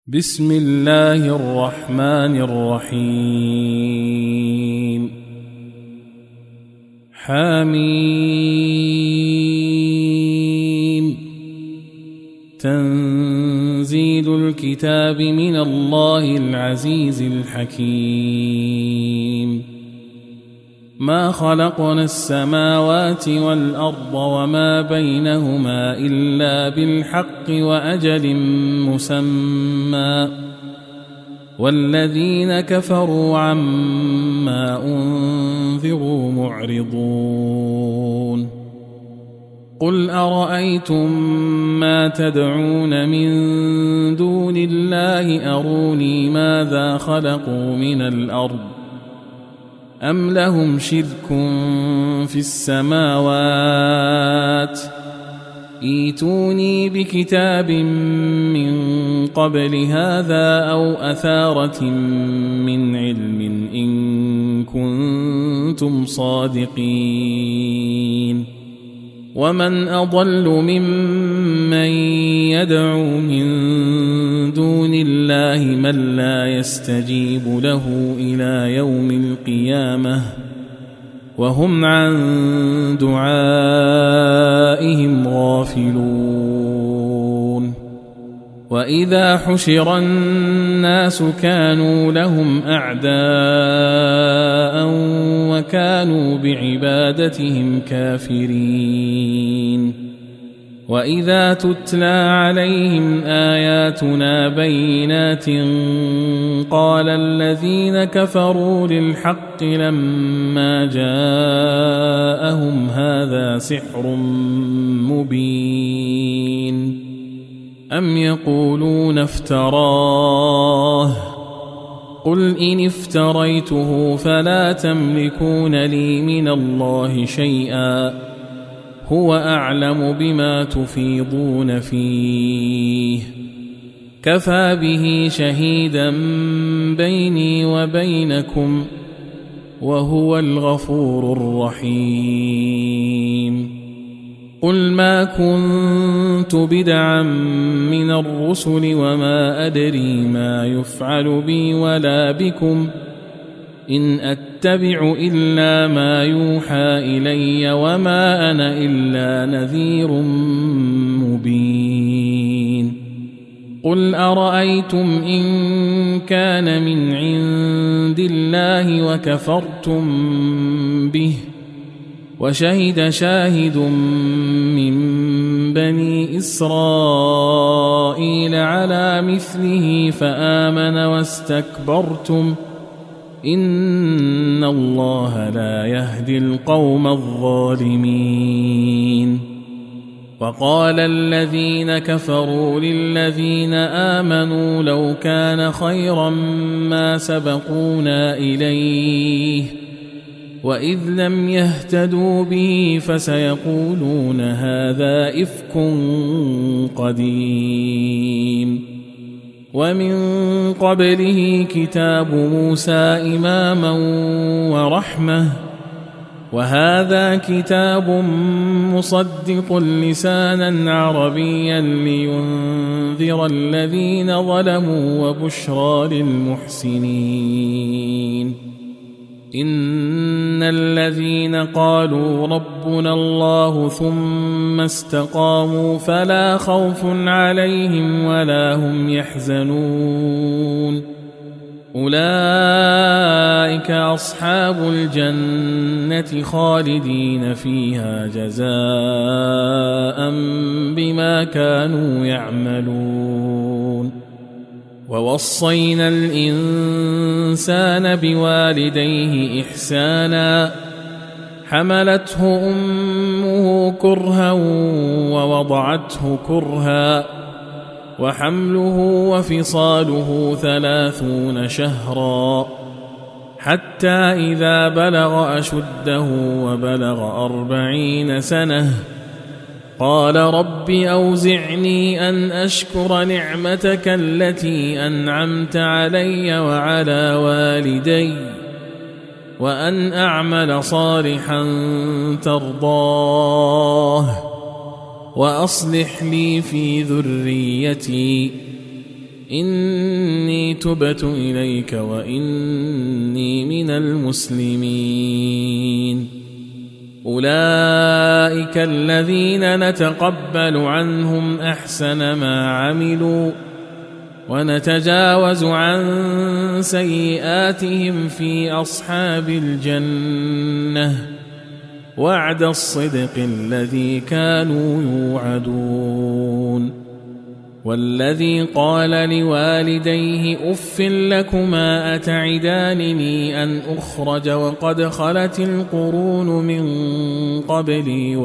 بسم الله الرحمن الرحيم حميم تنزيل الكتاب من الله العزيز الحكيم ما خلقنا السماوات والأرض وما بينهما إلا بالحق وأجل مسمى والذين كفروا عما أنذروا معرضون قل أرأيتم ما تدعون من دون الله أروني ماذا خلقوا من الأرض أم لهم شرك في السماوات ائتوني بكتاب من قبل هذا أو أثارة من علم إن كنتم صادقين ومن أضل ممن يدعو من دون الله من لا يستجيب له إلى يوم القيامة وهم عن دعائهم غافلون وإذا حشر الناس كانوا لهم أعداء وكانوا بعبادتهم كافرين وإذا تتلى عليهم آياتنا بينات قال الذين كفروا للحق لما جاءهم هذا سحر مبين أم يقولون افتراه قل إن افتريته فلا تملكون لي من الله شيئا هو أعلم بما تفيضون فيه كفى به شهيدا بيني وبينكم وهو الغفور الرحيم قل ما كنت بدعا من الرسل وما أدري ما يفعل بي ولا بكم إن أتبع إلا ما يوحى إلي وما أنا إلا نذير مبين قل أرأيتم إن كان من عند الله وكفرتم به وشهد شاهد من بني إسرائيل على مثله فآمن واستكبرتم إن الله لا يهدي القوم الظالمين وقال الذين كفروا للذين آمنوا لو كان خيرا ما سبقونا إليه وإذ لم يهتدوا به فسيقولون هذا إفك قديم ومن قبله كتاب موسى إماما ورحمة وهذا كتاب مصدق لسانا عربيا لينذر الذين ظلموا وبشرى للمحسنين إن الذين قالوا ربنا الله ثم استقاموا فلا خوف عليهم ولا هم يحزنون أولئك أصحاب الجنة خالدين فيها جزاء بما كانوا يعملون ووصينا الإنسان بوالديه إحسانا حملته أمه كرها ووضعته كرها وحمله وفصاله 30 شهرا حتى إذا بلغ أشده وبلغ 40 سنة قال رب أوزعني أن أشكر نعمتك التي أنعمت علي وعلى والدي وأن أعمل صالحا ترضاه وأصلح لي في ذريتي إني تبت إليك وإني من المسلمين أولئك الذين نتقبل عنهم أحسن ما عملوا ونتجاوز عن سيئاتهم في أصحاب الجنة وعد الصدق الذي كانوا يوعدون والذي قال لوالديه أف لكما أتعدانني أن أخرج وقد خلت القرون من قبلي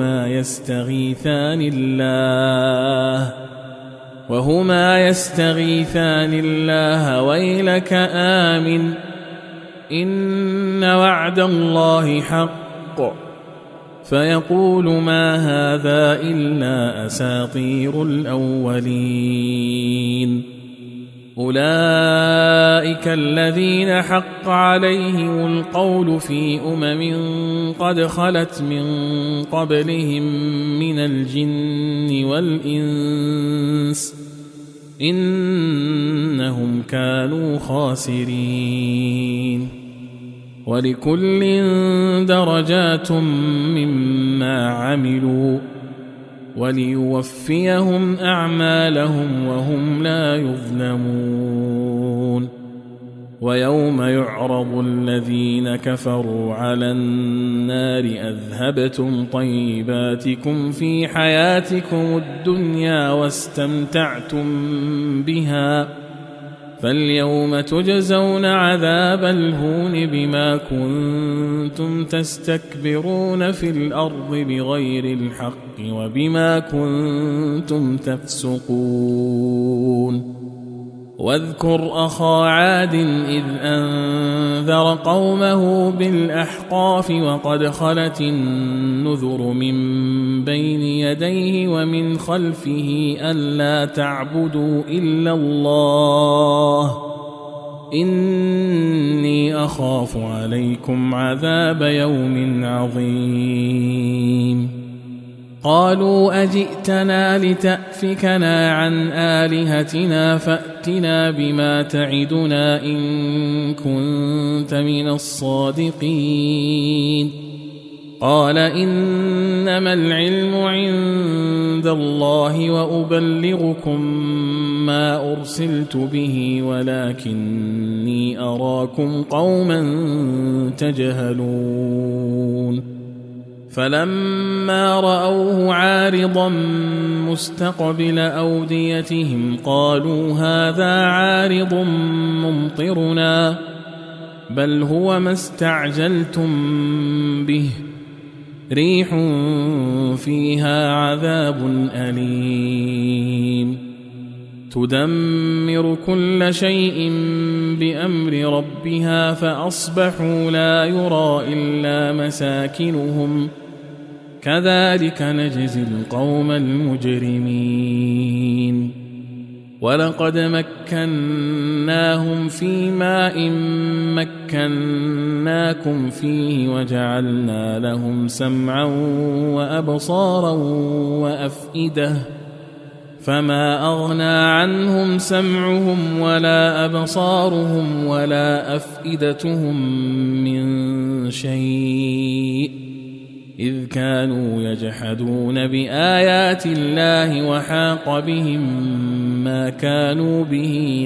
وهما يستغيثان الله ويلك آمن إن وعد الله حق فيقول ما هذا إلا أساطير الأولين أولئك الذين حق عليهم القول في قد خلت من قبلهم من الجن والإنس إنهم كانوا خاسرين ولكل درجات مما عملوا وليوفيهم أعمالهم وهم لا يظلمون ويوم يعرض الذين كفروا على النار أذهبتم طيباتكم في حياتكم الدنيا واستمتعتم بها فاليوم تجزون عذاب الهون بما كنتم تستكبرون في الأرض بغير الحق وبما كنتم تفسقون واذكر أخا عاد إذ أنذر قومه بالأحقاف وقد خلت النذر من بين يديه ومن خلفه ألا تعبدوا إلا الله إني أخاف عليكم عذاب يوم عظيم قالوا أجئتنا لتأفكنا عن آلهتنا فأتنا بما تعدنا إن كنت من الصادقين قال إنما العلم عند الله وأبلغكم ما أرسلت به ولكني أراكم قوما تجهلون فلما رأوه عارضا مستقبل أوديتهم قالوا هذا عارض ممطرنا بل هو ما استعجلتم به ريح فيها عذاب أليم تدمر كل شيء بأمر ربها فأصبحوا لا يرى إلا مساكنهم كذلك نجزي القوم المجرمين ولقد مكناهم في ماء مكناكم فيه وجعلنا لهم سمعا وأبصارا وأفئدة فما أغنى عنهم سمعهم ولا أبصارهم ولا أفئدتهم من شيء إذ كانوا يجحدون بآيات الله وحاق بهم ما كانوا به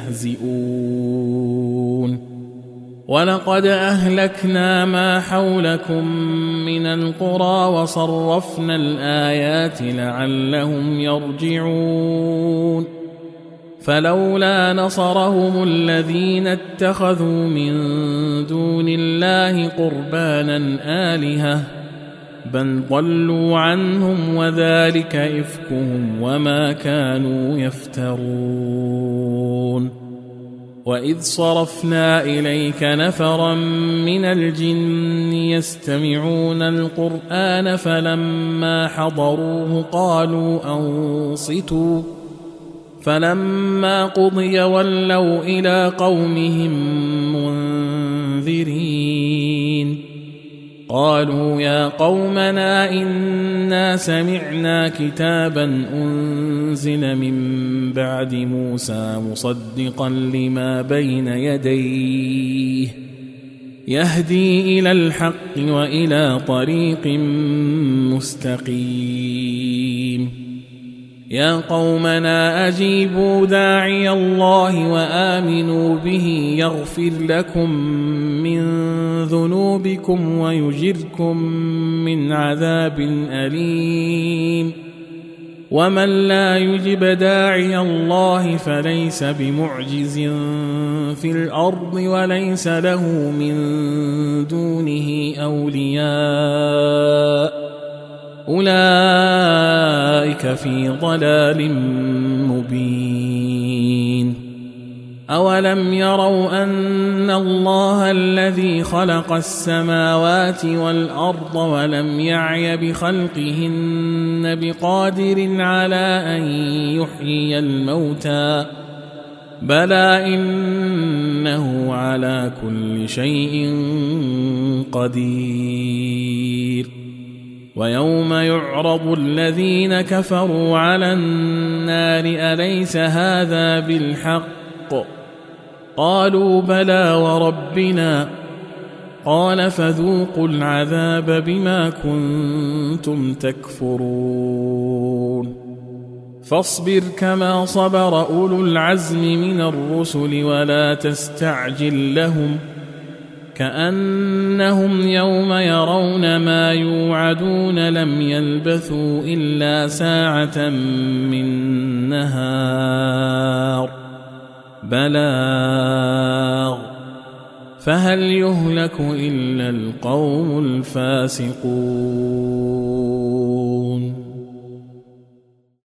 يستهزئون ولقد أهلكنا ما حولكم من القرى وصرفنا الآيات لعلهم يرجعون فلولا نصرهم الذين اتخذوا من دون الله قربانا آلهة بل ضلوا عنهم وذلك إفكهم وما كانوا يفترون وإذ صرفنا إليك نفرا من الجن يستمعون القرآن فلما حضروه قالوا أنصتوا فلما قضي ولوا إلى قومهم منذرين قالوا يا قومنا إنا سمعنا كتابا أنزل من بعد موسى مصدقا لما بين يديه يهدي إلى الحق وإلى طريق مستقيم يا قومنا أجيبوا داعي الله وآمنوا به يغفر لكم من ذنوبكم ويجركم من عذاب أليم ومن لا يجب داعي الله فليس بمعجز في الأرض وليس له من دونه أولياء أولئك في ضلال مبين أولم يروا أن الله الذي خلق السماوات والأرض ولم يعي بخلقهن بقادر على أن يحيي الموتى بلى إنه على كل شيء قدير ويوم يعرض الذين كفروا على النار أليس هذا بالحق قالوا بلى وربنا قال فذوقوا العذاب بما كنتم تكفرون فاصبر كما صبر أولو العزم من الرسل ولا تستعجل لهم كأنهم يوم يرون ما يوعدون لم يلبثوا إلا ساعة من نهار بلاغ فهل يهلك إلا القوم الفاسقون